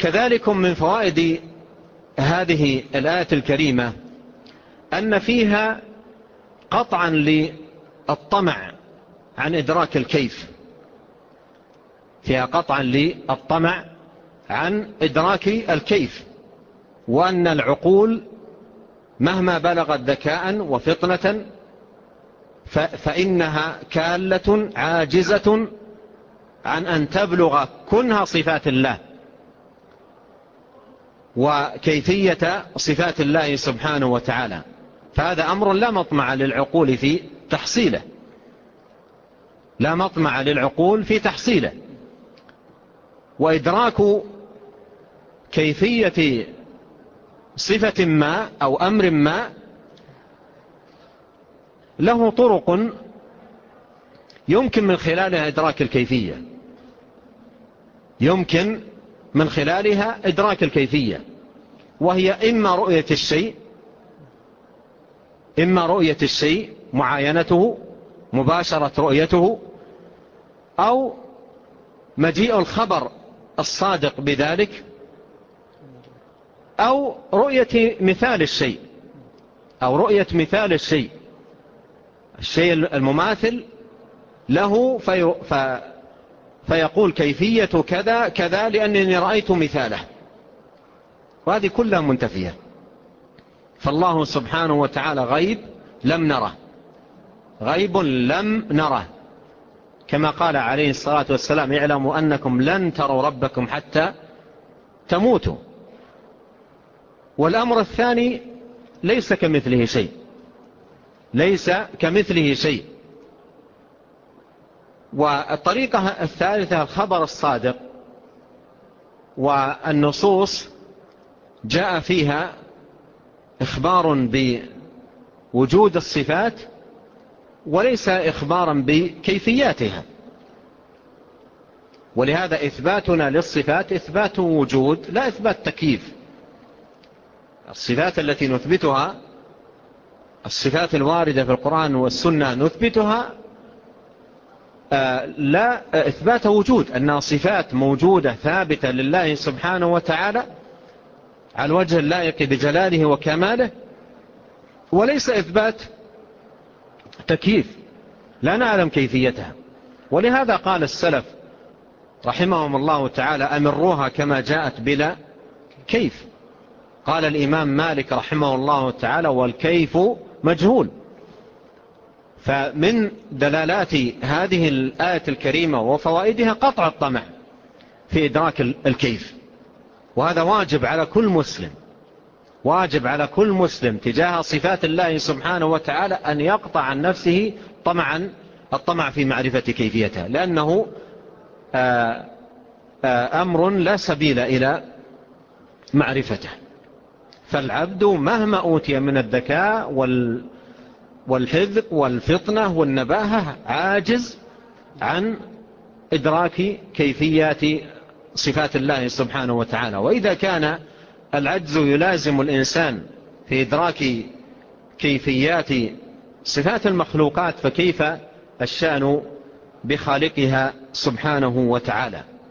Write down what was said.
كذلك من فوائد هذه الآية الكريمة أن فيها قطعا للطمع عن إدراك الكيف، فيها قطعا للطمع عن إدراك الكيف، وأن العقول مهما بلغت ذكاء وفطنة فإنها كالة عاجزة عن أن تبلغ كنها صفات الله وكيفية صفات الله سبحانه وتعالى. فهذا أمر لا مطمع للعقول في تحصيله، لا مطمع للعقول في تحصيله. وإدراك كيفية صفة ما أو أمر ما له طرق يمكن من خلالها إدراك الكيفية، يمكن من خلالها إدراك الكيفية، وهي إما رؤية الشيء معاينته مباشرة رؤيته، أو مجيء الخبر الصادق بذلك، أو رؤية مثال الشيء، أو رؤية مثال الشيء المماثل له فيقول كيفية كذا كذا لأنني رأيت مثاله، وهذه كلها منتفية. فالله سبحانه وتعالى غيب لم نره، غيب لم نره، كما قال عليه الصلاة والسلام: اعلموا أنكم لن تروا ربكم حتى تموتوا. والأمر الثاني ليس كمثله شيء، ليس كمثله شيء. والطريقة الثالثة الخبر الصادق، والنصوص جاء فيها إخبار بوجود الصفات وليس إخبارا بكيفياتها، ولهذا إثباتنا للصفات إثبات وجود لا إثبات تكييف. الصفات التي نثبتها، الصفات الواردة في القرآن والسنة نثبتها لا إثبات وجود، أنها صفات موجودة ثابتة لله سبحانه وتعالى على الوجه اللائق بجلاله وكماله، وليس إثبات تكييف لا نعلم كيفيتها. ولهذا قال السلف رحمهم الله تعالى: أمروها كما جاءت بلا كيف. قال الإمام مالك رحمه الله تعالى: والكيف مجهول. فمن دلالات هذه الآية الكريمة وفوائدها قطع الطمع في إدراك الكيف، وهذا واجب على كل مسلم، واجب على كل مسلم تجاه صفات الله سبحانه وتعالى أن يقطع عن نفسه الطمع في معرفة كيفيتها، لأنه أمر لا سبيل إلى معرفته. فالعبد مهما أوتي من الذكاء والحذق والفطنة والنباهة عاجز عن إدراك كيفيات صفات الله سبحانه وتعالى. وإذا كان العجز يلازم الإنسان في إدراك كيفيات صفات المخلوقات، فكيف الشأن بخالقها سبحانه وتعالى.